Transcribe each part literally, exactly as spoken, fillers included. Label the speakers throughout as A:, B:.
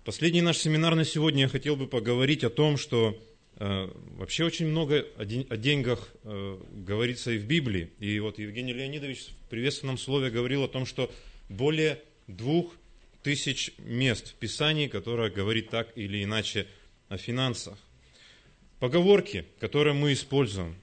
A: Последний наш семинар на сегодня я хотел бы поговорить о том, что э, вообще очень много о, день, о деньгах э, говорится и в Библии. И вот Евгений Леонидович в приветственном слове говорил о том, что более двух тысяч мест в Писании, которое говорит так или иначе о финансах. Поговорки, которые мы используем.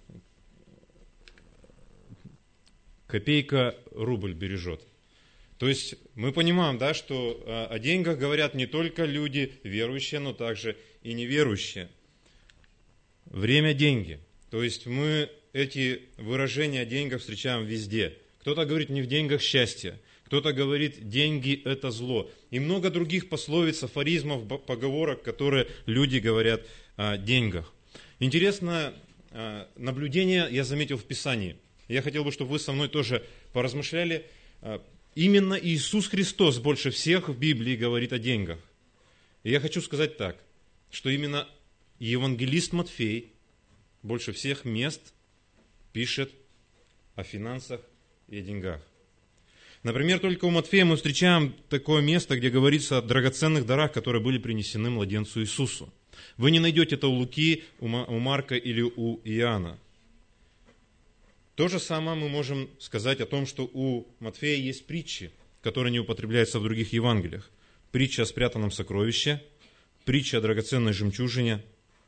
A: Копейка рубль бережет. То есть мы понимаем, да, что о деньгах говорят не только люди верующие, но также и неверующие. Время – деньги. То есть мы эти выражения о деньгах встречаем везде. Кто-то говорит не в деньгах счастье, кто-то говорит деньги – это зло. И много других пословиц, афоризмов, поговорок, которые люди говорят о деньгах. Интересное наблюдение я заметил в Писании. Я хотел бы, чтобы вы со мной тоже поразмышляли. Именно Иисус Христос больше всех в Библии говорит о деньгах. И я хочу сказать так, что именно евангелист Матфей больше всех мест пишет о финансах и о деньгах. Например, только у Матфея мы встречаем такое место, где говорится о драгоценных дарах, которые были принесены младенцу Иисусу. Вы не найдете это у Луки, у Марка или у Иоанна. То же самое мы можем сказать о том, что у Матфея есть притчи, которые не употребляются в других Евангелиях. Притча о спрятанном сокровище, притча о драгоценной жемчужине.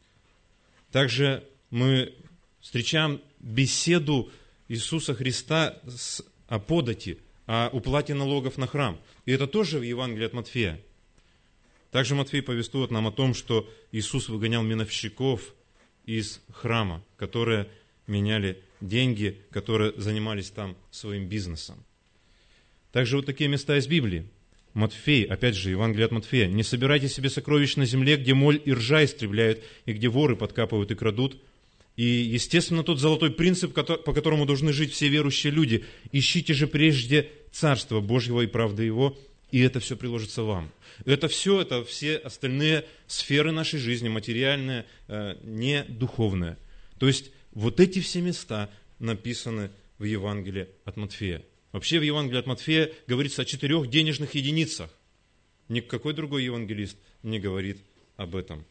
A: Также мы встречаем беседу Иисуса Христа о подати, о уплате налогов на храм. И это тоже в Евангелии от Матфея. Также Матфей повествует нам о том, что Иисус выгонял миновщиков из храма, которые меняли деньги, которые занимались там своим бизнесом. Также вот такие места из Библии. Матфей, опять же, Евангелие от Матфея. «Не собирайте себе сокровищ на земле, где моль и ржа истребляют, и где воры подкапывают и крадут». И, естественно, тот золотой принцип, по которому должны жить все верующие люди. «Ищите же прежде Царство Божьего и правды Его, и это все приложится вам». Это все, это все остальные сферы нашей жизни, материальные, не духовные. То есть, вот эти все места написаны в Евангелии от Матфея. Вообще в Евангелии от Матфея говорится о четырех денежных единицах. Никакой другой евангелист не говорит об этом.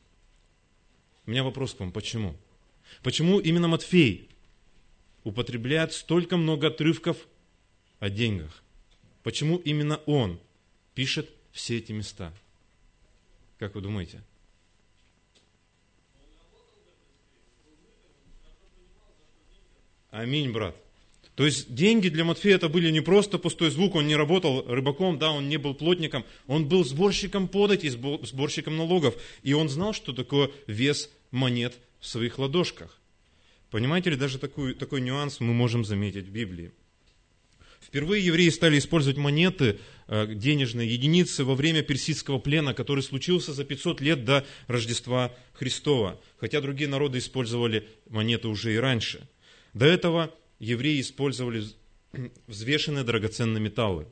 A: У меня вопрос к вам, почему? Почему именно Матфей употребляет столько много отрывков о деньгах? Почему именно он пишет все эти места? Как вы думаете? Аминь, брат. То есть деньги для Матфея это были не просто пустой звук, он не работал рыбаком, да, он не был плотником, он был сборщиком податей, сборщиком налогов, и он знал, что такое вес монет в своих ладошках. Понимаете ли, даже такой, такой нюанс мы можем заметить в Библии. Впервые евреи стали использовать монеты, денежные единицы во время персидского плена, который случился за пятьсот лет до Рождества Христова, хотя другие народы использовали монеты уже и раньше. До этого евреи использовали взвешенные драгоценные металлы.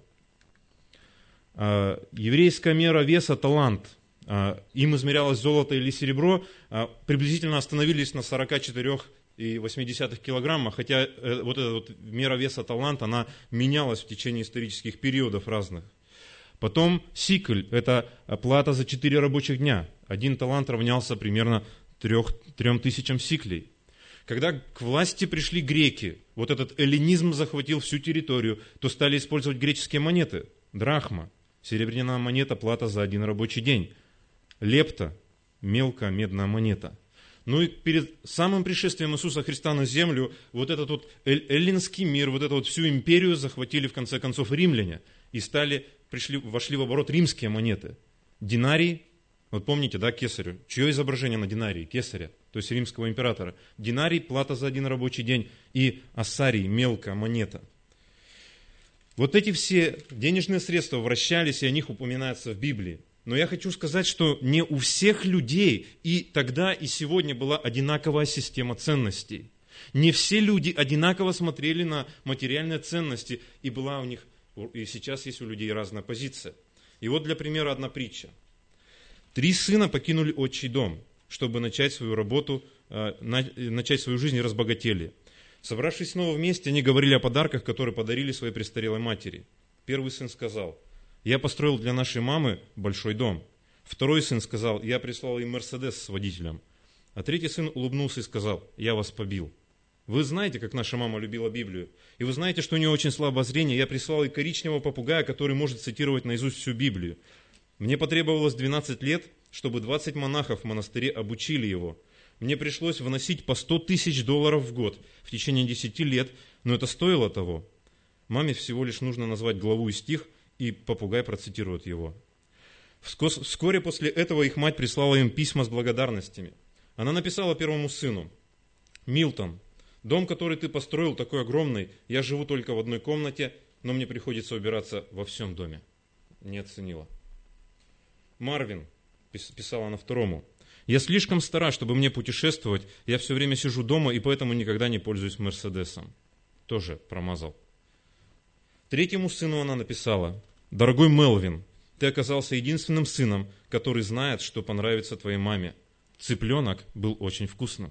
A: Еврейская мера веса талант, им измерялось золото или серебро, приблизительно остановились на сорок четыре целых восемь десятых килограмма, хотя вот эта вот мера веса талант, она менялась в течение исторических периодов разных. Потом сикль, это плата за четыре рабочих дня. Один талант равнялся примерно трем тысячам сиклей. Когда к власти пришли греки, вот этот эллинизм захватил всю территорию, то стали использовать греческие монеты. Драхма, серебряная монета, плата за один рабочий день. Лепта, мелкая медная монета. Ну и перед самым пришествием Иисуса Христа на землю, вот этот вот эллинский мир, вот эту вот всю империю захватили в конце концов римляне. И стали, пришли, вошли в оборот римские монеты. Динарий, вот помните, да, кесарю, чье изображение на динарии? Кесаря, то есть римского императора. Динарий, плата за один рабочий день, и ассарий, мелкая монета. Вот эти все денежные средства вращались, и о них упоминается в Библии. Но я хочу сказать, что не у всех людей и тогда, и сегодня была одинаковая система ценностей. Не все люди одинаково смотрели на материальные ценности, и была у них, и сейчас есть у людей разная позиция. И вот для примера одна притча. Три сына покинули отчий дом, чтобы начать свою работу, начать свою жизнь и разбогатели. Собравшись снова вместе, они говорили о подарках, которые подарили своей престарелой матери. Первый сын сказал: «Я построил для нашей мамы большой дом». Второй сын сказал: я прислал им Мерседес с водителем. А третий сын улыбнулся и сказал: я вас побил. Вы знаете, как наша мама любила Библию, и вы знаете, что у нее очень слабое зрение. Я прислал ей коричневого попугая, который может цитировать наизусть всю Библию. Мне потребовалось двенадцать лет, чтобы двадцать монахов в монастыре обучили его. Мне пришлось вносить по сто тысяч долларов в год в течение десяти лет, но это стоило того. Маме всего лишь нужно назвать главу и стих, и попугай процитирует его. Вскоре после этого их мать прислала им письма с благодарностями. Она написала первому сыну: «Милтон, дом, который ты построил, такой огромный, я живу только в одной комнате, но мне приходится убираться во всем доме». Не оценила. «Марвин», писала она второму, «я слишком стара, чтобы мне путешествовать, я все время сижу дома и поэтому никогда не пользуюсь Мерседесом». Тоже промазал. Третьему сыну она написала: «Дорогой Мелвин, ты оказался единственным сыном, который знает, что понравится твоей маме. Цыпленок был очень вкусным».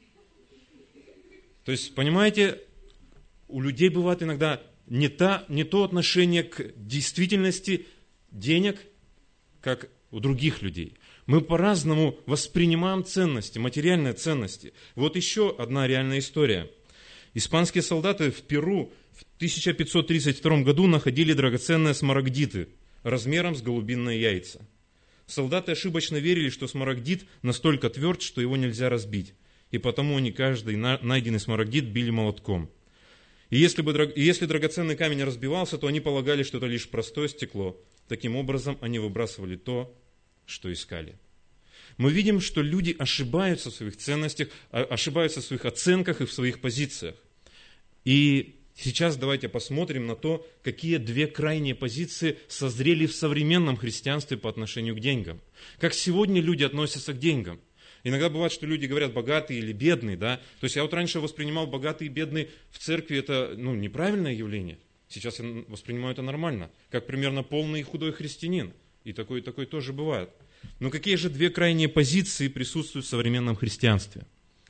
A: То есть, понимаете, у людей бывает иногда не, та, не то отношение к действительности денег, как у других людей. Мы по-разному воспринимаем ценности, материальные ценности. Вот еще одна реальная история. Испанские солдаты в Перу в тысяча пятьсот тридцать втором году находили драгоценные смарагдиты размером с голубиные яйца. Солдаты ошибочно верили, что смарагдит настолько тверд, что его нельзя разбить. И потому они каждый найденный смарагдит били молотком. И если, бы, и если драгоценный камень разбивался, то они полагали, что это лишь простое стекло. Таким образом, они выбрасывали то, что искали. Мы видим, что люди ошибаются в своих ценностях, ошибаются в своих оценках и в своих позициях. И сейчас давайте посмотрим на то, какие две крайние позиции созрели в современном христианстве по отношению к деньгам. Как сегодня люди относятся к деньгам. Иногда бывает, что люди говорят богатый или бедный, да. То есть я вот раньше воспринимал богатый и бедный в церкви, это ну, неправильное явление. Сейчас я воспринимаю это нормально, как примерно полный и худой христианин. И такой, и такой тоже бывает. Но какие же две крайние позиции присутствуют в современном христианстве?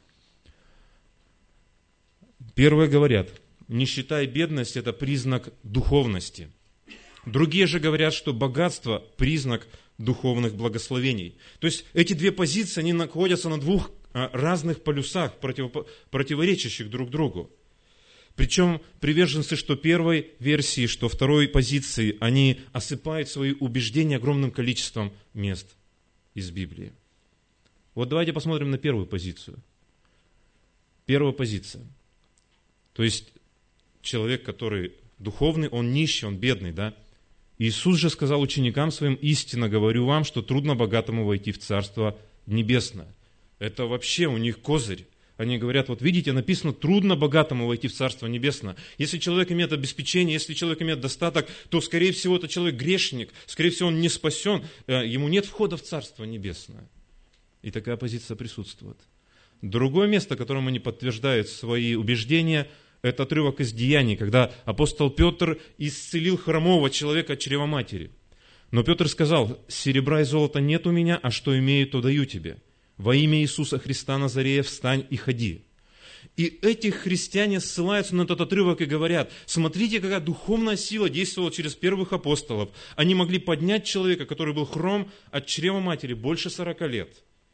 A: Первые говорят: нищета и бедность – это признак духовности. Другие же говорят, что богатство – признак духовных благословений. То есть эти две позиции, они находятся на двух разных полюсах, против, противоречащих друг другу. Причем приверженцы что первой версии, что второй позиции, они осыпают свои убеждения огромным количеством мест из Библии. Вот давайте посмотрим на первую позицию. Первая позиция. То есть человек, который духовный, он нищий, он бедный, да? Иисус же сказал ученикам своим: истинно говорю вам, что трудно богатому войти в Царство Небесное. Это вообще у них козырь. Они говорят: вот видите, написано, трудно богатому войти в Царство Небесное. Если человек имеет обеспечение, если человек имеет достаток, то, скорее всего, это человек грешник, скорее всего, он не спасен, ему нет входа в Царство Небесное. И такая позиция присутствует. Другое место, которым они подтверждают свои убеждения, это отрывок из Деяний, когда апостол Петр исцелил хромого человека от чрева матери. Но Петр сказал: серебра и золота нет у меня, а что имею, то даю тебе. Во имя Иисуса Христа Назарея встань и ходи. И эти христиане ссылаются на этот отрывок и говорят: смотрите, какая духовная сила действовала через первых апостолов. Они могли поднять человека, который был хром от чрева матери больше сорока лет.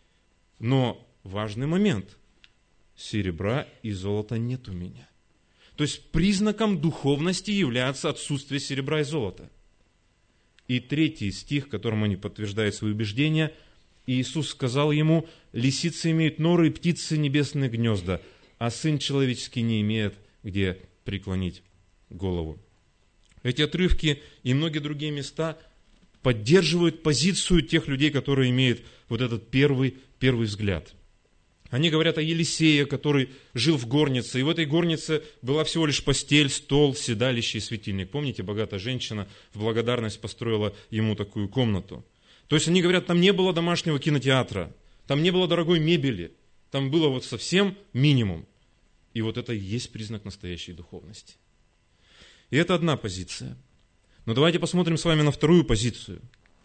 A: Но важный момент: серебра и золота нет у меня. То есть признаком духовности является отсутствие серебра и золота. И третий стих, которым они подтверждают свои убеждения: Иисус сказал ему: лисицы имеют норы и птицы небесные гнезда, а Сын Человеческий не имеет где преклонить голову. Эти отрывки и многие другие места поддерживают позицию тех людей, которые имеют вот этот первый, первый взгляд. Они говорят о Елисее, который жил в горнице, и в этой горнице была всего лишь постель, стол, седалище и светильник. Помните, богатая женщина в благодарность построила ему такую комнату. То есть они говорят, там не было домашнего кинотеатра, там не было дорогой мебели, там было вот совсем минимум. И вот это и есть признак настоящей духовности. И это одна позиция. Но давайте посмотрим с вами на вторую позицию.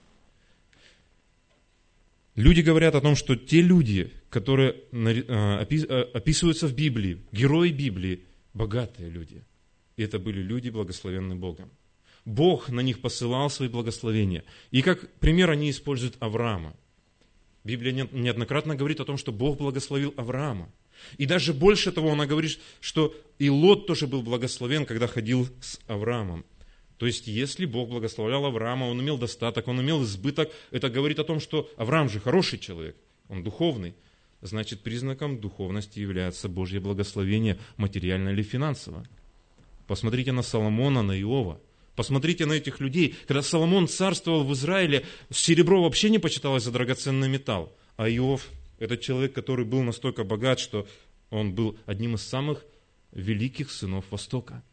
A: Люди говорят о том, что те люди, которые описываются в Библии, герои Библии, богатые люди. И это были люди, благословенные Богом. Бог на них посылал свои благословения. И как пример они используют Авраама. Библия неоднократно говорит о том, что Бог благословил Авраама. И даже больше того, она говорит, что и Лот тоже был благословен, когда ходил с Авраамом. То есть, если Бог благословлял Авраама, он имел достаток, он имел избыток, это говорит о том, что Авраам же хороший человек, он духовный. Значит, признаком духовности является Божье благословение, материально или финансово. Посмотрите на Соломона, на Иова. Посмотрите на этих людей. Когда Соломон царствовал в Израиле, серебро вообще не почиталось за драгоценный металл. А Иов – это человек, который был настолько богат, что он был одним из самых великих сынов Востока.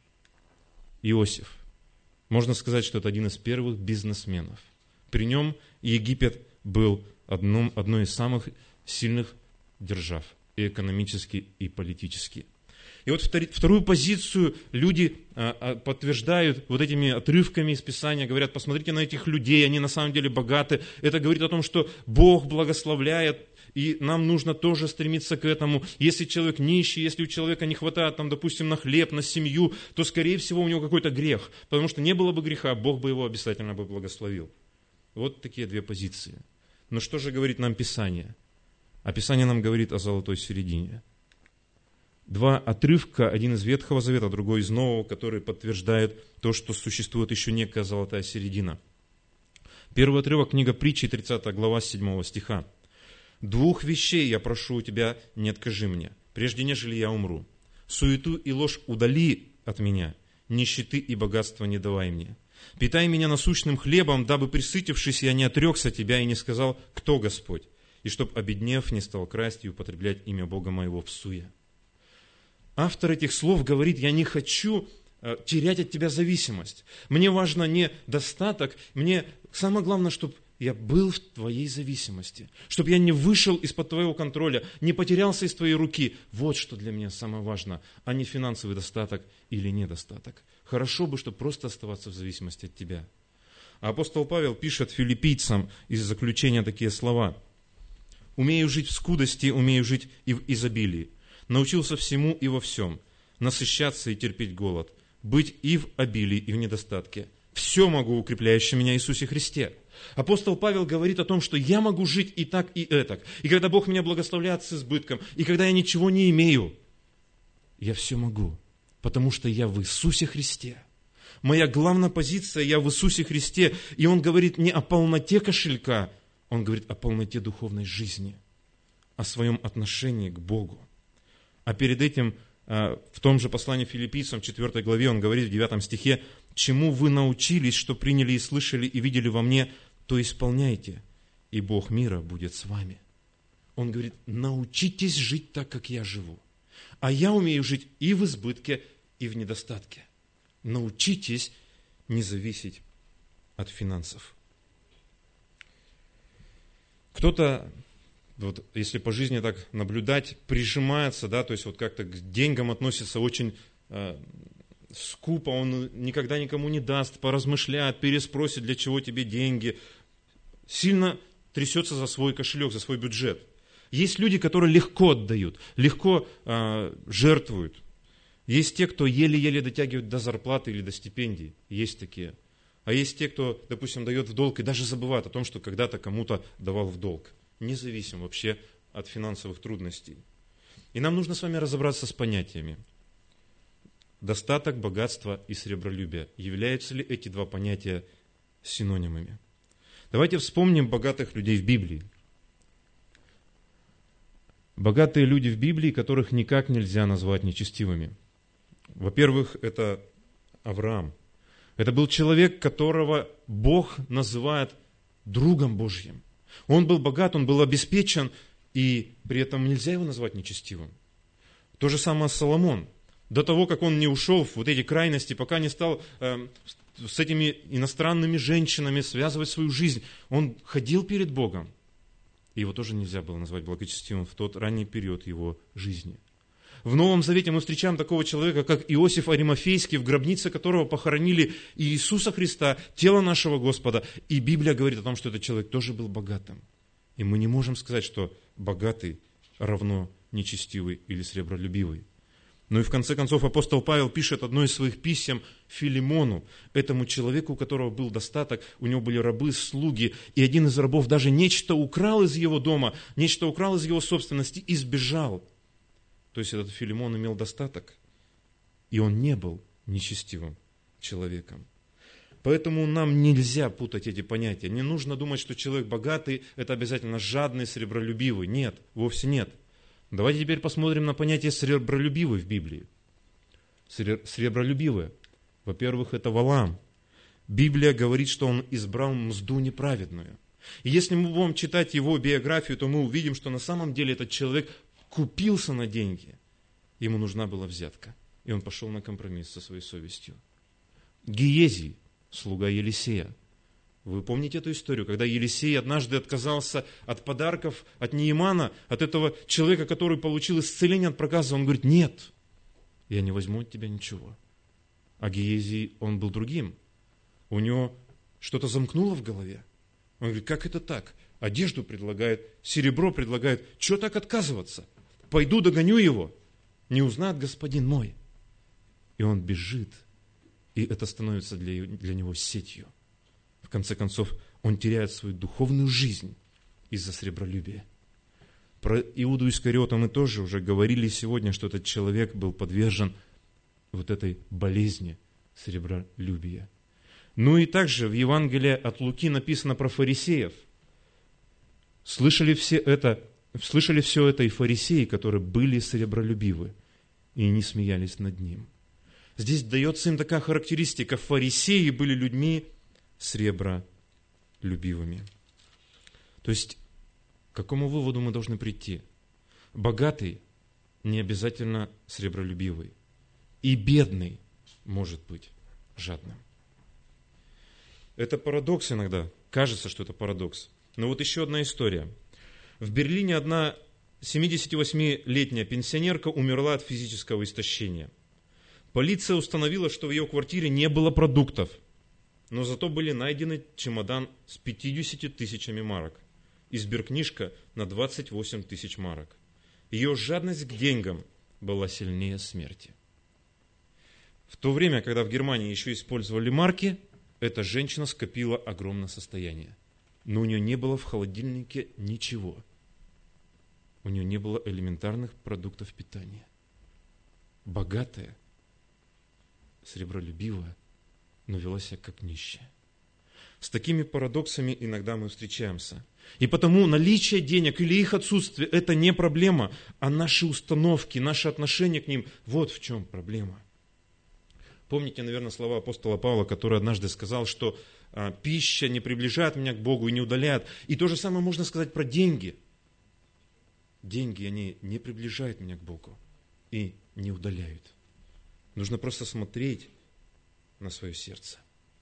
A: Иосиф. Можно сказать, что это один из первых бизнесменов. При нем Египет был одном, одной из самых сильных держав, и экономически, и политически. И вот вторую позицию люди подтверждают вот этими отрывками из Писания, говорят, посмотрите на этих людей, они на самом деле богаты. Это говорит о том, что Бог благословляет, и нам нужно тоже стремиться к этому. Если человек нищий, если у человека не хватает, там, допустим, на хлеб, на семью, то, скорее всего, у него какой-то грех. Потому что не было бы греха, Бог бы его обязательно бы благословил. Вот такие две позиции. Но что же говорит нам Писание? А Писание нам говорит о золотой середине. Два отрывка, один из Ветхого Завета, другой из Нового, который подтверждает то, что существует еще некая золотая середина. Первый отрывок, книга Притчи, тридцатая глава, седьмого стиха. «Двух вещей я прошу у тебя, не откажи мне, прежде нежели я умру. Суету и ложь удали от меня, нищеты и богатства не давай мне. Питай меня насущным хлебом, дабы, присытившись, я не отрекся тебя и не сказал, кто Господь, и чтоб, обеднев, не стал красть и употреблять имя Бога моего всуя». Автор этих слов говорит, я не хочу терять от тебя зависимость. Мне важно не достаток, мне самое главное, чтобы я был в твоей зависимости, чтобы я не вышел из-под твоего контроля, не потерялся из твоей руки. Вот что для меня самое важное, а не финансовый достаток или недостаток. Хорошо бы, чтобы просто оставаться в зависимости от тебя. А апостол Павел пишет филиппийцам из заключения такие слова. «Умею жить в скудости, умею жить и в изобилии. Научился всему и во всем, насыщаться и терпеть голод, быть и в обилии, и в недостатке. Все могу, укрепляющий меня Иисусе Христе». Апостол Павел говорит о том, что я могу жить и так, и этак. И когда Бог меня благословляет с избытком, и когда я ничего не имею, я все могу, потому что я в Иисусе Христе. Моя главная позиция, я в Иисусе Христе. И он говорит не о полноте кошелька, он говорит о полноте духовной жизни, о своем отношении к Богу. А перед этим, в том же послании филиппийцам, в четвёртой главе, он говорит в девятом стихе, «Чему вы научились, что приняли и слышали, и видели во мне, то исполняйте, и Бог мира будет с вами». Он говорит, научитесь жить так, как я живу. А я умею жить и в избытке, и в недостатке. Научитесь не зависеть от финансов. Кто-то, вот, если по жизни так наблюдать, прижимается, да, то есть вот как-то к деньгам относится очень э, скупо, он никогда никому не даст, поразмышляет, переспросит, для чего тебе деньги, сильно трясется за свой кошелек, за свой бюджет. Есть люди, которые легко отдают, легко э, жертвуют. Есть те, кто еле-еле дотягивает до зарплаты или до стипендий, есть такие. А есть те, кто, допустим, дает в долг и даже забывает о том, что когда-то кому-то давал в долг. Независим вообще от финансовых трудностей. И нам нужно с вами разобраться с понятиями. Достаток, богатство и сребролюбие. Являются ли эти два понятия синонимами? Давайте вспомним богатых людей в Библии. Богатые люди в Библии, которых никак нельзя назвать нечестивыми. Во-первых, это Авраам. Это был человек, которого Бог называет другом Божьим. Он был богат, он был обеспечен, и при этом нельзя его назвать нечестивым. То же самое Соломон. До того, как он не ушел в вот эти крайности, пока не стал э, с этими иностранными женщинами связывать свою жизнь, он ходил перед Богом. И его тоже нельзя было назвать благочестивым в тот ранний период его жизни. В Новом Завете мы встречаем такого человека, как Иосиф Аримафейский, в гробнице которого похоронили Иисуса Христа, тело нашего Господа. И Библия говорит о том, что этот человек тоже был богатым. И мы не можем сказать, что богатый равно нечестивый или сребролюбивый. Ну и в конце концов апостол Павел пишет одно из своих писем Филимону, этому человеку, у которого был достаток, у него были рабы, слуги, и один из рабов даже нечто украл из его дома, нечто украл из его собственности и сбежал. То есть этот Филимон имел достаток, и он не был нечестивым человеком. Поэтому нам нельзя путать эти понятия. Не нужно думать, что человек богатый – это обязательно жадный, сребролюбивый. Нет, вовсе нет. Давайте теперь посмотрим на понятие сребролюбивый в Библии. Сребролюбивый. Во-первых, это Валаам. Библия говорит, что он избрал мзду неправедную. И если мы будем читать его биографию, то мы увидим, что на самом деле этот человек купился на деньги. Ему нужна была взятка. И он пошел на компромисс со своей совестью. Гиезий, слуга Елисея. Вы помните эту историю, когда Елисей однажды отказался от подарков от Неемана, от этого человека, который получил исцеление от проказа. Он говорит: нет, я не возьму от тебя ничего. А Гиезий, он был другим. У него что-то замкнуло в голове. Он говорит: как это так? Одежду предлагает, серебро предлагает. Чего так отказываться? Пойду догоню его. Не узнает господин мой. И он бежит. И это становится для, для него сетью. В конце концов, он теряет свою духовную жизнь из-за сребролюбия. Про Иуду Искариота мы тоже уже говорили сегодня, что этот человек был подвержен вот этой болезни сребролюбия. Ну и также в Евангелии от Луки написано про фарисеев. Слышали все это, слышали все это и фарисеи, которые были сребролюбивы, и не смеялись над ним. Здесь дается им такая характеристика: фарисеи были людьми сребролюбивыми. То есть, к какому выводу мы должны прийти? Богатый не обязательно сребролюбивый. И бедный может быть жадным. Это парадокс иногда. Кажется, что это парадокс. Но вот еще одна история. В Берлине одна семидесятивосьмилетняя пенсионерка умерла от физического истощения. Полиция установила, что в ее квартире не было продуктов, но зато были найдены чемодан с пятьюдесятью тысячами марок и сберкнижка на двадцать восемь тысяч марок. Ее жадность к деньгам была сильнее смерти. В то время, когда в Германии еще использовали марки, эта женщина скопила огромное состояние. Но у нее не было в холодильнике ничего. У нее не было элементарных продуктов питания. Богатая, сребролюбивая, но вела себя как нищая. С такими парадоксами иногда мы встречаемся. И потому наличие денег или их отсутствие – это не проблема, а наши установки, наши отношения к ним – вот в чем проблема. Помните, наверное, слова апостола Павла, который однажды сказал, что а, пища не приближает меня к Богу и не удаляет. И то же самое можно сказать про деньги. Деньги, они не приближают меня к Богу и не удаляют. Нужно просто смотреть на свое сердце.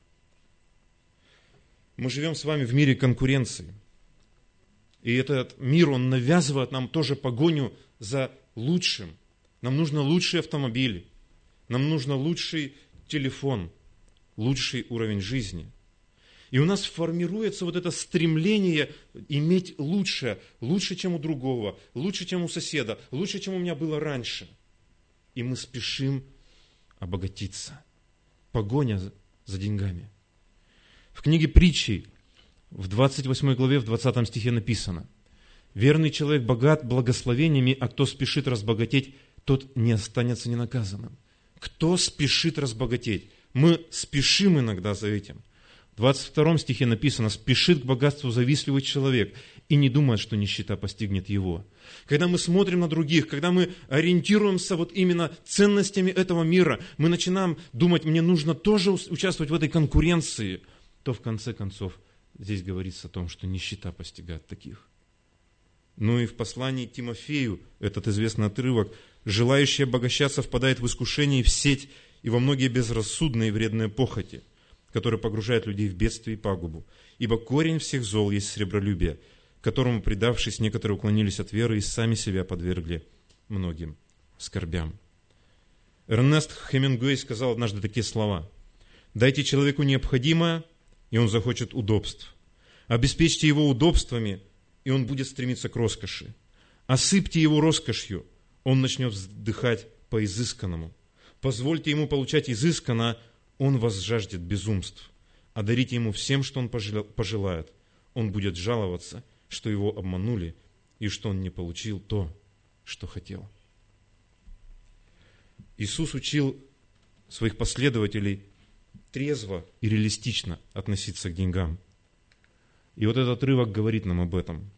A: Мы живем с вами в мире конкуренции. И этот мир, он навязывает нам тоже погоню за лучшим. Нам нужно лучшие автомобили. Нам нужно лучший телефон, лучший уровень жизни. И у нас формируется вот это стремление иметь лучшее, лучше, чем у другого, лучше, чем у соседа, лучше, чем у меня было раньше. И мы спешим обогатиться. Погоня за деньгами. В книге Притчей в двадцать восьмой главе, в двадцатом стихе написано: «Верный человек богат благословениями, а кто спешит разбогатеть, тот не останется ненаказанным». Кто спешит разбогатеть? Мы спешим иногда за этим. В двадцать втором стихе написано: «Спешит к богатству завистливый человек и не думает, что нищета постигнет его». Когда мы смотрим на других, когда мы ориентируемся вот именно ценностями этого мира, мы начинаем думать: мне нужно тоже участвовать в этой конкуренции, то в конце концов здесь говорится о том, что нищета постигает таких. Ну и в послании Тимофею этот известный отрывок: «Желающий обогащаться впадает в искушение и в сеть, и во многие безрассудные и вредные похоти, которые погружают людей в бедствие и пагубу. Ибо корень всех зол есть сребролюбие, которому, предавшись, некоторые уклонились от веры и сами себя подвергли многим скорбям». Эрнест Хемингуэй сказал однажды такие слова: «Дайте человеку необходимое, и он захочет удобств. Обеспечьте его удобствами, и он будет стремиться к роскоши. Осыпьте его роскошью, он начнет вздыхать по изысканному. Позвольте ему получать изысканно, он возжаждет безумств. А дарите ему всем, что он пожелает. Он будет жаловаться, что его обманули, и что он не получил то, что хотел. Иисус учил своих последователей трезво и реалистично относиться к деньгам. И вот этот отрывок говорит нам об этом.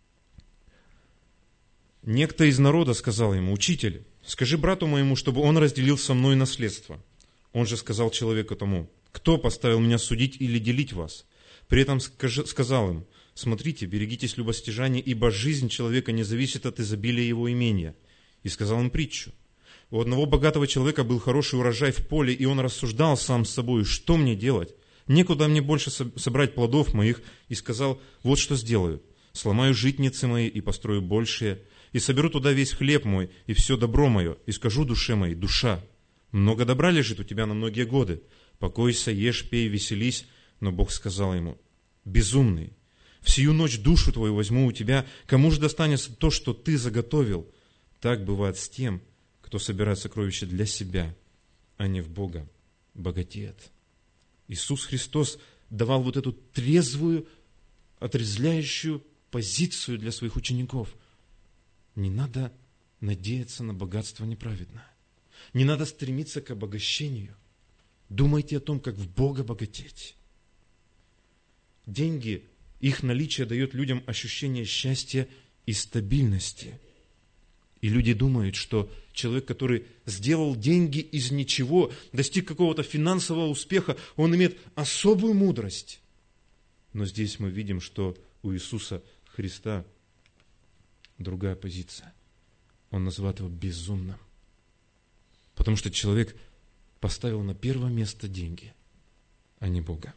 A: Некто из народа сказал ему: «Учитель, скажи брату моему, чтобы он разделил со мной наследство». Он же сказал человеку тому: «Кто поставил меня судить или делить вас?» При этом сказал им: «Смотрите, берегитесь любостяжания, ибо жизнь человека не зависит от изобилия его имения». И сказал им притчу. У одного богатого человека был хороший урожай в поле, и он рассуждал сам с собой: «Что мне делать? Некуда мне больше собрать плодов моих». И сказал: «Вот что сделаю. Сломаю житницы мои и построю большие, и соберу туда весь хлеб мой и все добро мое, и скажу душе моей: душа, много добра лежит у тебя на многие годы. Покойся, ешь, пей, веселись». Но Бог сказал ему: «Безумный, в сию ночь душу твою возьму у тебя, кому же достанется то, что ты заготовил?» Так бывает с тем, кто собирает сокровища для себя, а не в Бога богатеет. Иисус Христос давал вот эту трезвую, отрезвляющую позицию для своих учеников. Не надо надеяться на богатство неправедное. Не надо стремиться к обогащению. Думайте о том, как в Бога богатеть. Деньги, их наличие дает людям ощущение счастья и стабильности. И люди думают, что человек, который сделал деньги из ничего, достиг какого-то финансового успеха, он имеет особую мудрость. Но здесь мы видим, что у Иисуса Христа другая позиция. Он называет его безумным. Потому что человек поставил на первое место деньги, а не Бога.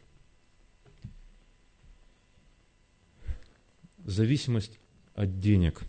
A: Зависимость от денег.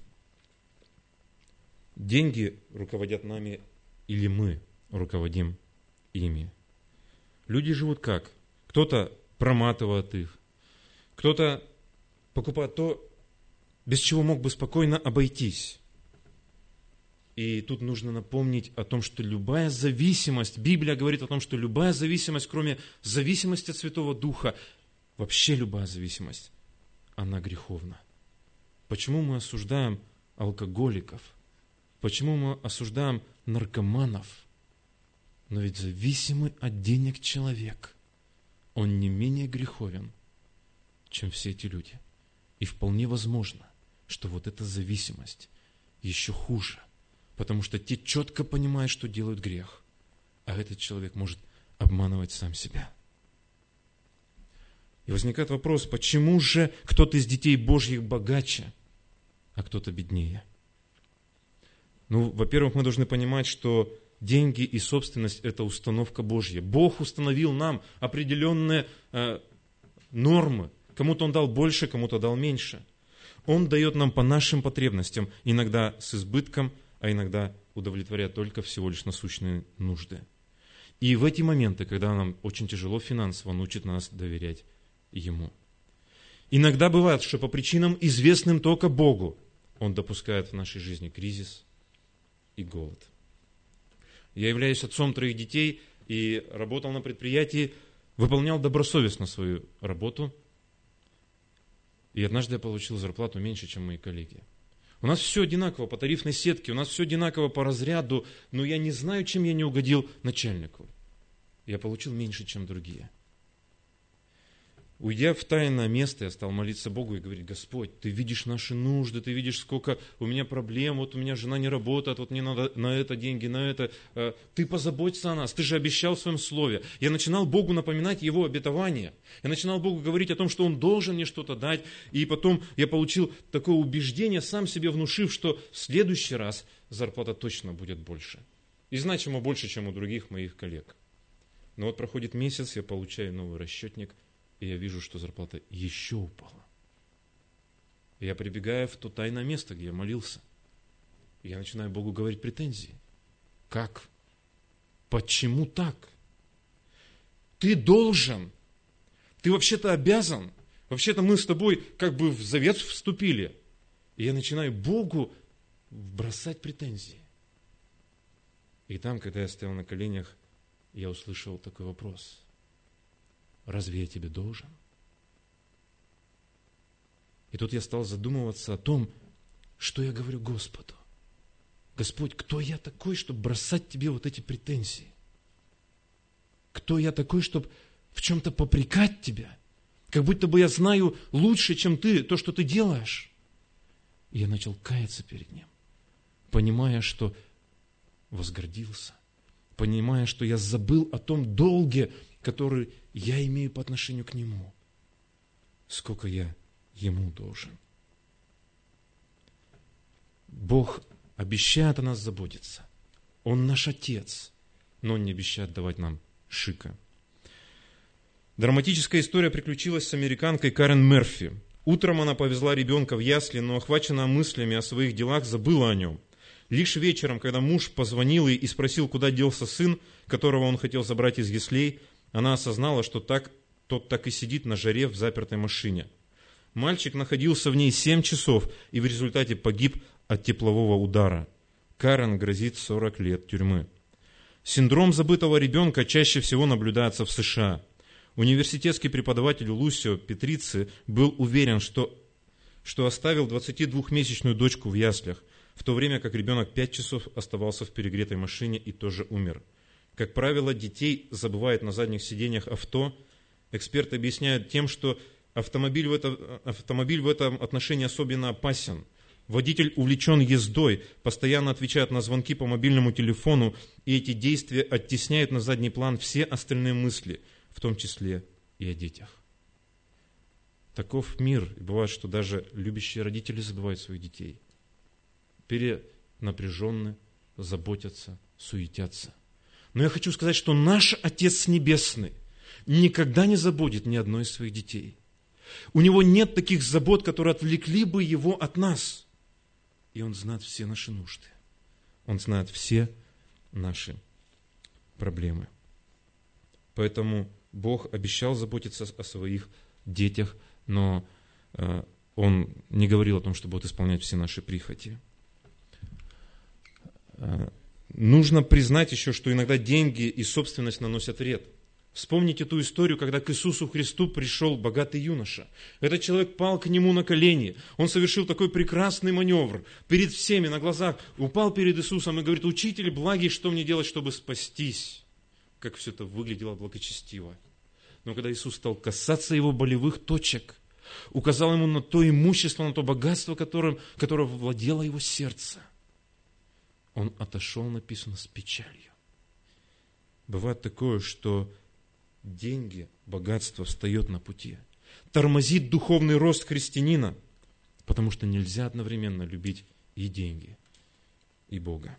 A: Деньги руководят нами, или мы руководим ими. Люди живут как? Кто-то проматывает их, кто-то покупает то, без чего мог бы спокойно обойтись. И тут нужно напомнить о том, что любая зависимость, Библия говорит о том, что любая зависимость, кроме зависимости от Святого Духа, вообще любая зависимость, она греховна. Почему мы осуждаем алкоголиков? Почему мы осуждаем наркоманов? Но ведь зависимый от денег человек, он не менее греховен, чем все эти люди. И вполне возможно, что вот эта зависимость еще хуже, потому что те четко понимают, что делают грех, а этот человек может обманывать сам себя. И возникает вопрос, почему же кто-то из детей Божьих богаче, а кто-то беднее? Ну, во-первых, мы должны понимать, что деньги и собственность – это установка Божья. Бог установил нам определенные э, нормы. Кому-то Он дал больше, кому-то дал меньше. Он дает нам по нашим потребностям, иногда с избытком, а иногда удовлетворяя только всего лишь насущные нужды. И в эти моменты, когда нам очень тяжело финансово, Он учит нас доверять Ему. Иногда бывает, что по причинам, известным только Богу, Он допускает в нашей жизни кризис и голод. Я являюсь отцом троих детей и работал на предприятии, выполнял добросовестно свою работу. И однажды я получил зарплату меньше, чем мои коллеги. У нас все одинаково по тарифной сетке, у нас все одинаково по разряду, но я не знаю, чем я не угодил начальнику. Я получил меньше, чем другие. Уйдя в тайное место, я стал молиться Богу и говорить: Господь, Ты видишь наши нужды, Ты видишь, сколько у меня проблем, вот у меня жена не работает, вот мне надо на это деньги, на это. Ты позаботься о нас, Ты же обещал в Своем Слове. Я начинал Богу напоминать Его обетование. Я начинал Богу говорить о том, что Он должен мне что-то дать. И потом я получил такое убеждение, сам себе внушив, что в следующий раз зарплата точно будет больше. И значимо больше, чем у других моих коллег. Но вот проходит месяц, я получаю новый расчетник, и я вижу, что зарплата еще упала. И я прибегаю в то тайное место, где я молился. И я начинаю Богу говорить претензии. Как? Почему так? Ты должен. Ты вообще-то обязан. Вообще-то мы с тобой как бы в завет вступили. И я начинаю Богу бросать претензии. И там, когда я стоял на коленях, я услышал такой вопрос. Разве я тебе должен? И тут я стал задумываться о том, что я говорю Господу. Господь, кто я такой, чтобы бросать тебе вот эти претензии? Кто я такой, чтобы в чем-то попрекать тебя? Как будто бы я знаю лучше, чем ты, то, что ты делаешь. И я начал каяться перед Ним, понимая, что возгордился, понимая, что я забыл о том долге, который я имею по отношению к Нему. Сколько я Ему должен. Бог обещает о нас заботиться. Он наш Отец, но Он не обещает давать нам шика. Драматическая история приключилась с американкой Карен Мерфи. Утром она повезла ребенка в ясли, но, охваченная мыслями о своих делах, забыла о нем. Лишь вечером, когда муж позвонил ей и спросил, куда делся сын, которого он хотел забрать из яслей, она осознала, что так, тот так и сидит на жаре в запертой машине. Мальчик находился в ней семь часов и в результате погиб от теплового удара. Карен грозит сорок лет тюрьмы. Синдром забытого ребенка чаще всего наблюдается в США. Университетский преподаватель Лусио Петрици был уверен, что, что оставил двадцатидвухмесячную дочку в яслях, в то время как ребенок пять часов оставался в перегретой машине и тоже умер. Как правило, детей забывают на задних сиденьях авто. Эксперты объясняют тем, что автомобиль в, это, автомобиль в этом отношении особенно опасен. Водитель увлечен ездой, постоянно отвечает на звонки по мобильному телефону, и эти действия оттесняют на задний план все остальные мысли, в том числе и о детях. Таков мир, и бывает, что даже любящие родители забывают своих детей. Перенапряженны, заботятся, суетятся. Но я хочу сказать, что наш Отец Небесный никогда не забудет ни одной из своих детей. У Него нет таких забот, которые отвлекли бы Его от нас. И Он знает все наши нужды. Он знает все наши проблемы. Поэтому Бог обещал заботиться о своих детях, но э, Он не говорил о том, что будет исполнять все наши прихоти. Э, нужно признать еще, что иногда деньги и собственность наносят вред. Вспомните ту историю, когда к Иисусу Христу пришел богатый юноша. Этот человек пал к Нему на колени. Он совершил такой прекрасный маневр. Перед всеми на глазах упал перед Иисусом и говорит: «Учитель благий, что мне делать, чтобы спастись?» Как все это выглядело благочестиво. Но когда Иисус стал касаться его болевых точек, указал ему на то имущество, на то богатство, которым, которое владело его сердце, он отошел, написано, с печалью. Бывает такое, что деньги, богатство встает на пути, тормозит духовный рост христианина, потому что нельзя одновременно любить и деньги, и Бога.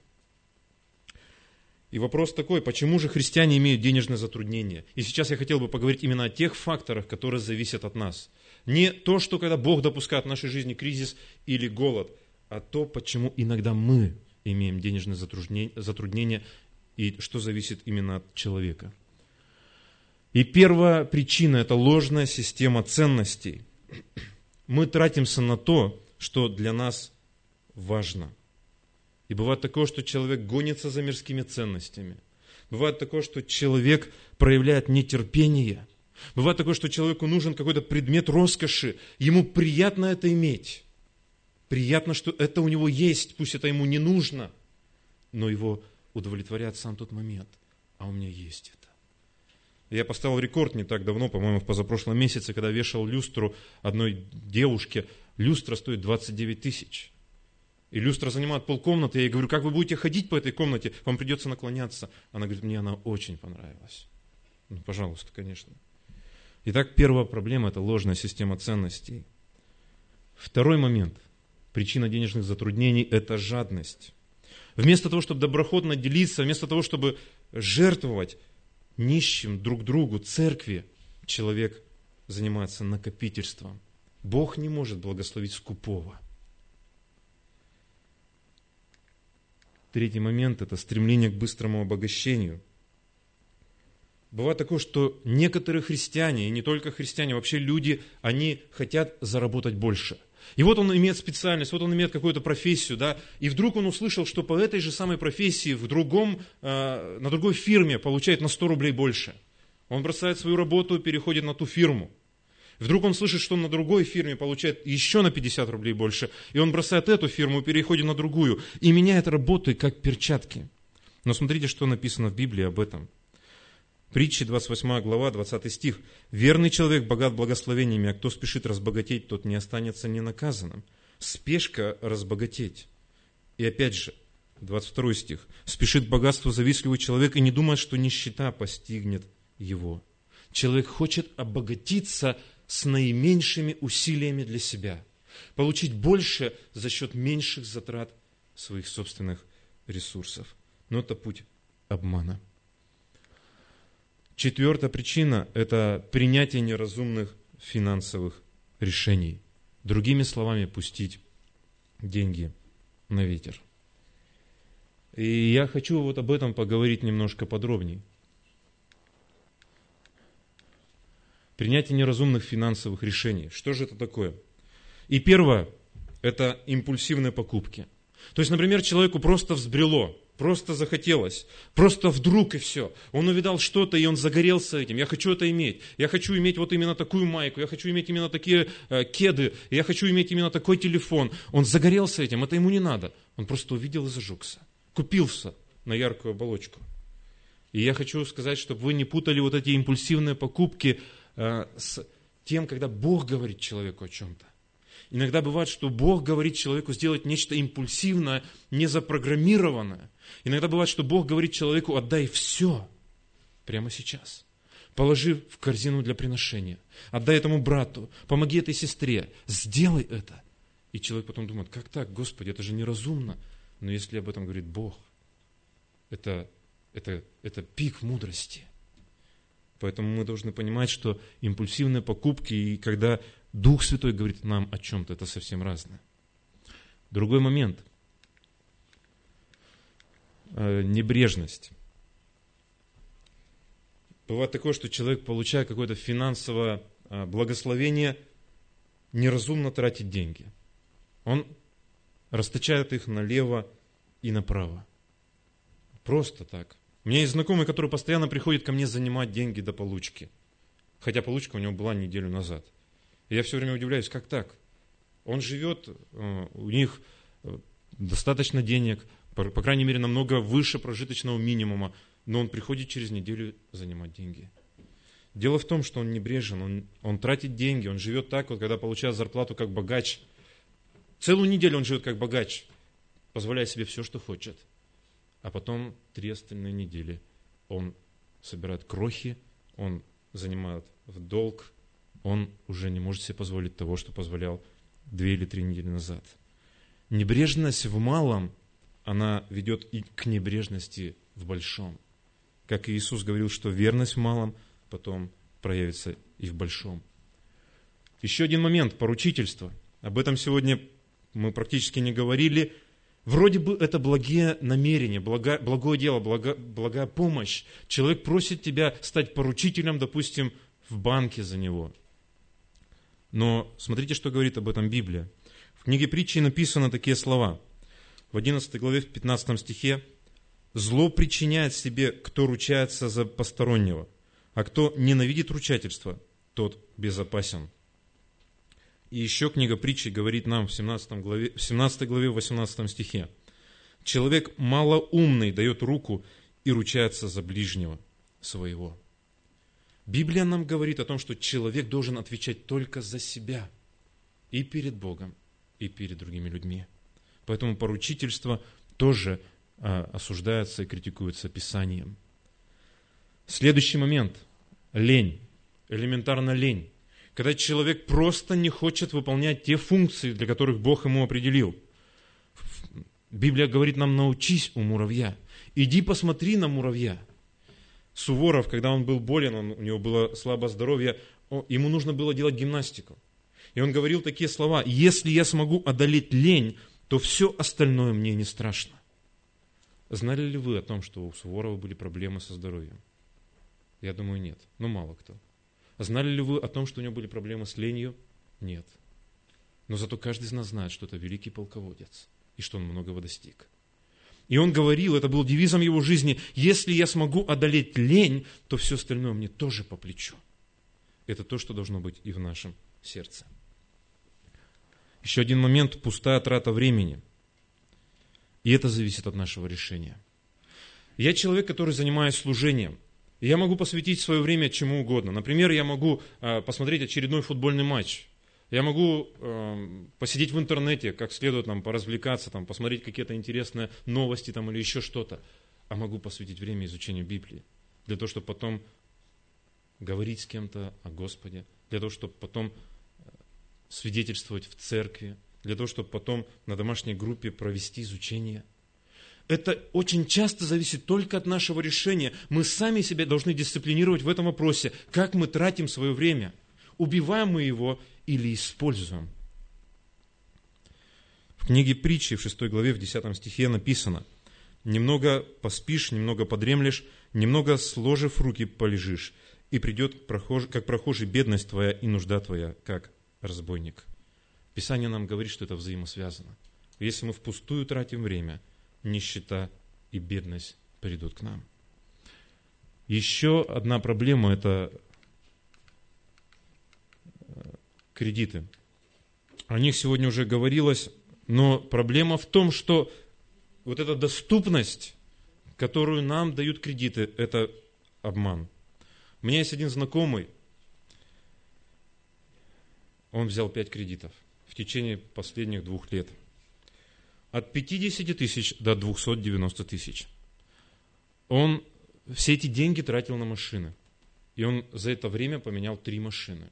A: И вопрос такой: почему же христиане имеют денежные затруднения? И сейчас я хотел бы поговорить именно о тех факторах, которые зависят от нас. Не то, что когда Бог допускает в нашей жизни кризис или голод, а то, почему иногда мы имеем денежные затруднения и что зависит именно от человека. И первая причина – это ложная система ценностей. Мы тратимся на то, что для нас важно. И бывает такое, что человек гонится за мирскими ценностями. Бывает такое, что человек проявляет нетерпение. Бывает такое, что человеку нужен какой-то предмет роскоши. Ему приятно это иметь. Приятно, что это у него есть. Пусть это ему не нужно, но его удовлетворяет сам тот момент. А у меня есть это. Я поставил рекорд не так давно, по-моему, в позапрошлом месяце, когда вешал люстру одной девушке. Люстра стоит двадцать девять тысяч. И люстра занимает полкомнаты. Я ей говорю: как вы будете ходить по этой комнате? Вам придется наклоняться. Она говорит: мне она очень понравилась. Ну, пожалуйста, конечно. Итак, первая проблема – это ложная система ценностей. Второй момент, причина денежных затруднений – это жадность. Вместо того, чтобы доброходно делиться, вместо того, чтобы жертвовать нищим, друг другу, церкви, человек занимается накопительством. Бог не может благословить скупого. Третий момент – это стремление к быстрому обогащению. Бывает такое, что некоторые христиане, и не только христиане, вообще люди, они хотят заработать больше. И вот он имеет специальность, вот он имеет какую-то профессию, да, и вдруг он услышал, что по этой же самой профессии в другом, э, на другой фирме получает на сто рублей больше. Он бросает свою работу, переходит на ту фирму. Вдруг он слышит, что он на другой фирме получает еще на пятьдесят рублей больше, и он бросает эту фирму, переходит на другую, и меняет работу как перчатки. Но смотрите, что написано в Библии об этом. Притчи, двадцать восьмая глава, двадцатый стих. «Верный человек богат благословениями, а кто спешит разбогатеть, тот не останется ненаказанным». Спешка разбогатеть. И опять же, двадцать второй стих. «Спешит богатство завистливый человек и не думает, что нищета постигнет его». Человек хочет обогатиться с наименьшими усилиями для себя, получить больше за счет меньших затрат своих собственных ресурсов. Но это путь обмана. Четвертая причина – это принятие неразумных финансовых решений. Другими словами, пустить деньги на ветер. И я хочу вот об этом поговорить немножко подробнее. Принятие неразумных финансовых решений. Что же это такое? И первое – это импульсивные покупки. То есть, например, человеку просто взбрело, просто захотелось, просто вдруг и все. Он увидал что-то, и он загорелся этим. Я хочу это иметь. Я хочу иметь вот именно такую майку, я хочу иметь именно такие э, кеды, я хочу иметь именно такой телефон. Он загорелся этим, это ему не надо. Он просто увидел и зажегся. Купился на яркую оболочку. И я хочу сказать, чтобы вы не путали вот эти импульсивные покупки э, с тем, когда Бог говорит человеку о чем-то. Иногда бывает, что Бог говорит человеку сделать нечто импульсивное, незапрограммированное. Иногда бывает, что Бог говорит человеку: отдай все прямо сейчас. Положи в корзину для приношения. Отдай этому брату, помоги этой сестре, сделай это. И человек потом думает: как так, Господи, это же неразумно. Но если об этом говорит Бог, это, это, это пик мудрости. Поэтому мы должны понимать, что импульсивные покупки, и когда Дух Святой говорит нам о чем-то, это совсем разное. Другой момент. Небрежность. Бывает такое, что человек, получая какое-то финансовое благословение, неразумно тратит деньги. Он расточает их налево и направо. Просто так. У меня есть знакомый, который постоянно приходит ко мне занимать деньги до получки. Хотя получка у него была неделю назад. И я все время удивляюсь, как так? Он живет, у них достаточно денег, по, по крайней мере, намного выше прожиточного минимума, но он приходит через неделю занимать деньги. Дело в том, что он небрежен, он, он тратит деньги, он живет так, вот, когда получает зарплату как богач. Целую неделю он живет как богач, позволяя себе все, что хочет. А потом три остальные недели он собирает крохи, он занимает в долг, он уже не может себе позволить того, что позволял две или три недели назад. Небрежность в малом, она ведет и к небрежности в большом. Как и Иисус говорил, что верность в малом потом проявится и в большом. Еще один момент – поручительство. Об этом сегодня мы практически не говорили. Вроде бы это благие намерения, благо, благое дело, благо, благая помощь. Человек просит тебя стать поручителем, допустим, в банке за него. Но смотрите, что говорит об этом Библия. В книге Притчи написаны такие слова. В одиннадцатой главе, в пятнадцатом стихе. «Зло причиняет себе, кто ручается за постороннего, а кто ненавидит ручательство, тот безопасен». И еще книга Притчи говорит нам в семнадцатой главе, в семнадцатой главе, в восемнадцатом стихе. «Человек малоумный дает руку и ручается за ближнего своего». Библия нам говорит о том, что человек должен отвечать только за себя и перед Богом, и перед другими людьми. Поэтому поручительство тоже а, осуждается и критикуется Писанием. Следующий момент – лень, элементарно лень. Когда человек просто не хочет выполнять те функции, для которых Бог ему определил. Библия говорит нам: научись у муравья, иди посмотри на муравья. Суворов, когда он был болен, он, у него было слабое здоровье, он, ему нужно было делать гимнастику. И он говорил такие слова: если я смогу одолеть лень, то все остальное мне не страшно. Знали ли вы о том, что у Суворова были проблемы со здоровьем? Я думаю, нет. Ну, мало кто. Знали ли вы о том, что у него были проблемы с ленью? Нет. Но зато каждый из нас знает, что это великий полководец, и что он многого достиг. И он говорил, это был девизом его жизни: если я смогу одолеть лень, то все остальное мне тоже по плечу. Это то, что должно быть и в нашем сердце. Еще один момент – пустая трата времени. И это зависит от нашего решения. Я человек, который занимается служением. И я могу посвятить свое время чему угодно. Например, я могу э, посмотреть очередной футбольный матч. Я могу э, посидеть в интернете, как следует нам поразвлекаться, там, посмотреть какие-то интересные новости там, или еще что-то. А могу посвятить время изучению Библии. Для того, чтобы потом говорить с кем-то о Господе. Для того, чтобы потом свидетельствовать в церкви. Для того, чтобы потом на домашней группе провести изучение. Это очень часто зависит только от нашего решения. Мы сами себя должны дисциплинировать в этом вопросе. Как мы тратим свое время? Убиваем мы его или используем? В книге Притчи, в шестой главе, в десятом стихе написано: «Немного поспишь, немного подремлешь, немного сложив руки полежишь, и придет, как прохожий, бедность твоя и нужда твоя, как разбойник». Писание нам говорит, что это взаимосвязано. Если мы впустую тратим время, нищета и бедность придут к нам. Еще одна проблема – это кредиты. О них сегодня уже говорилось, но проблема в том, что вот эта доступность, которую нам дают кредиты, это обман. У меня есть один знакомый, он взял пять кредитов в течение последних двух лет. От пятидесяти тысяч до двухсот девяноста тысяч. Он все эти деньги тратил на машины. И он за это время поменял три машины.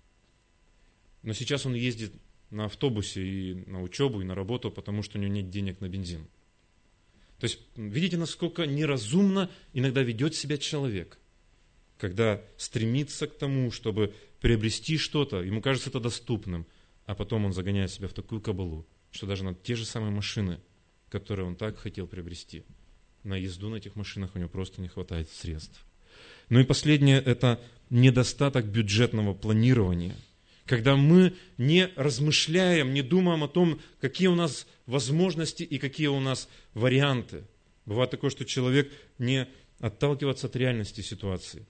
A: Но сейчас он ездит на автобусе и на учебу, и на работу, потому что у него нет денег на бензин. То есть, видите, насколько неразумно иногда ведет себя человек, когда стремится к тому, чтобы приобрести что-то, ему кажется это доступным, а потом он загоняет себя в такую кабалу, что даже на те же самые машины, которые он так хотел приобрести, на езду на этих машинах у него просто не хватает средств. Ну и последнее – это недостаток бюджетного планирования. Когда мы не размышляем, не думаем о том, какие у нас возможности и какие у нас варианты. Бывает такое, что человек не отталкивается от реальности ситуации.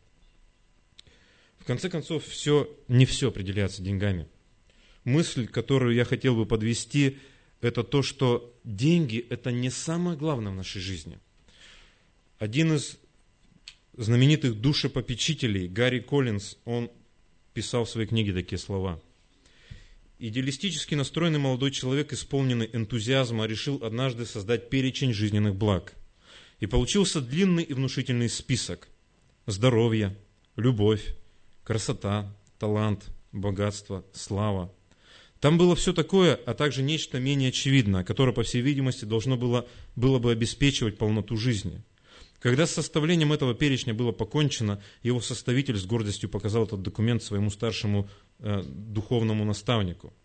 A: В конце концов, все, не все определяется деньгами. Мысль, которую я хотел бы подвести, это то, что деньги – это не самое главное в нашей жизни. Один из знаменитых душепопечителей, Гарри Коллинз, он писал в своей книге такие слова. «Идеалистически настроенный молодой человек, исполненный энтузиазма, решил однажды создать перечень жизненных благ. И получился длинный и внушительный список. Здоровье, любовь, красота, талант, богатство, слава. Там было все такое, а также нечто менее очевидное, которое, по всей видимости, должно было, было бы обеспечивать полноту жизни. Когда с составлением этого перечня было покончено, его составитель с гордостью показал этот документ своему старшему э, духовному наставнику.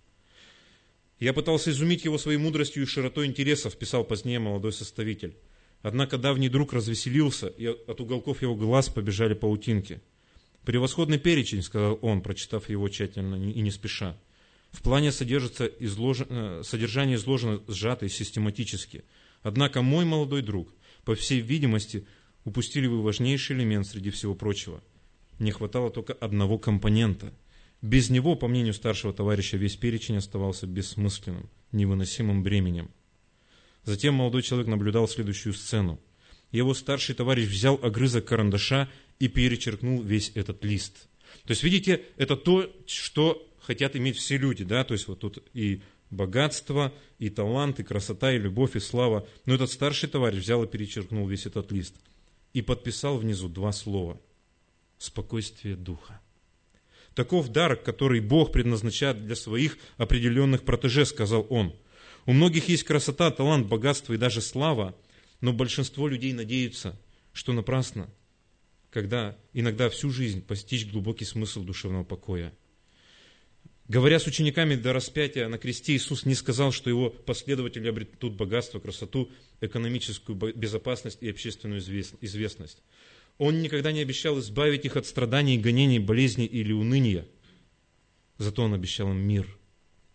A: «Я пытался изумить его своей мудростью и широтой интересов», писал позднее молодой составитель. «Однако давний друг развеселился, и от уголков его глаз побежали паутинки. «Превосходный перечень», — сказал он, прочитав его тщательно и не спеша. «В плане содержится изложено, содержание изложено сжато и систематически. Однако мой молодой друг, по всей видимости, упустили вы важнейший элемент среди всего прочего. Не хватало только одного компонента. Без него, по мнению старшего товарища, весь перечень оставался бессмысленным, невыносимым бременем». Затем молодой человек наблюдал следующую сцену. Его старший товарищ взял огрызок карандаша и перечеркнул весь этот лист. То есть, видите, это то, что хотят иметь все люди, да, то есть вот тут и богатство, и талант, и красота, и любовь, и слава. Но этот старший товарищ взял и перечеркнул весь этот лист и подписал внизу два слова: спокойствие духа. Таков дар, который Бог предназначает для своих определенных протеже, сказал он. У многих есть красота, талант, богатство и даже слава, но большинство людей надеются, что напрасно, когда иногда всю жизнь постичь глубокий смысл душевного покоя. Говоря с учениками до распятия на кресте, Иисус не сказал, что его последователи обретут богатство, красоту, экономическую безопасность и общественную известность. Он никогда не обещал избавить их от страданий, гонений, болезней или уныния. Зато он обещал им мир,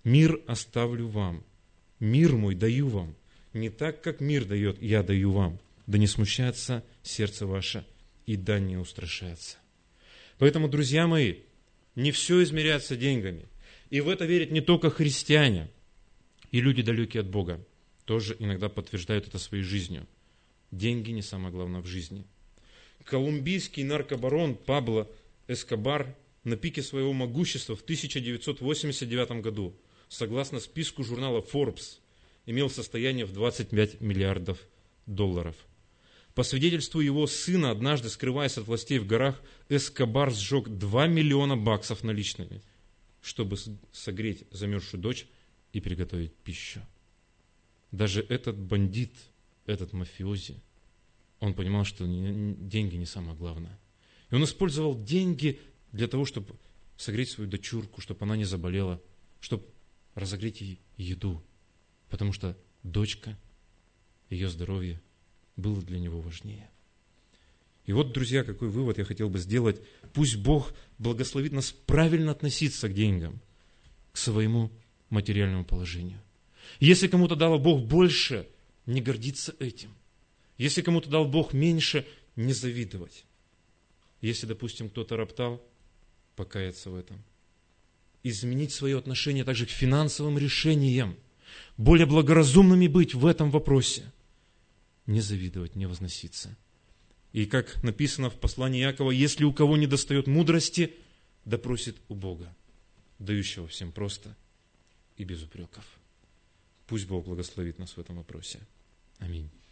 A: Мир оставлю вам, мир мой даю вам. Не так, как мир дает, я даю вам. Да не смущается сердце ваше, и да не устрашается. Поэтому, друзья мои, не все измеряется деньгами. И в это верят не только христиане, и люди, далекие от Бога, тоже иногда подтверждают это своей жизнью. Деньги не самое главное в жизни. Колумбийский наркобарон Пабло Эскобар на пике своего могущества в тысяча девятьсот восемьдесят девятом году, согласно списку журнала Forbes, имел состояние в двадцать пять миллиардов долларов. По свидетельству его сына, однажды, скрываясь от властей в горах, Эскобар сжег два миллиона баксов наличными, чтобы согреть замерзшую дочь и приготовить пищу. Даже этот бандит, этот мафиози, он понимал, что деньги не самое главное. И он использовал деньги для того, чтобы согреть свою дочурку, чтобы она не заболела, чтобы разогреть ей еду. Потому что дочка, ее здоровье было для него важнее. И вот, друзья, какой вывод я хотел бы сделать. Пусть Бог благословит нас правильно относиться к деньгам, к своему материальному положению. Если кому-то дал Бог больше, не гордиться этим. Если кому-то дал Бог меньше, не завидовать. Если, допустим, кто-то роптал, покаяться в этом. Изменить свое отношение также к финансовым решениям. Более благоразумными быть в этом вопросе. Не завидовать, не возноситься. И как написано в послании Иакова, если у кого не достает мудрости, да просит у Бога, дающего всем просто и без упреков. Пусть Бог благословит нас в этом вопросе. Аминь.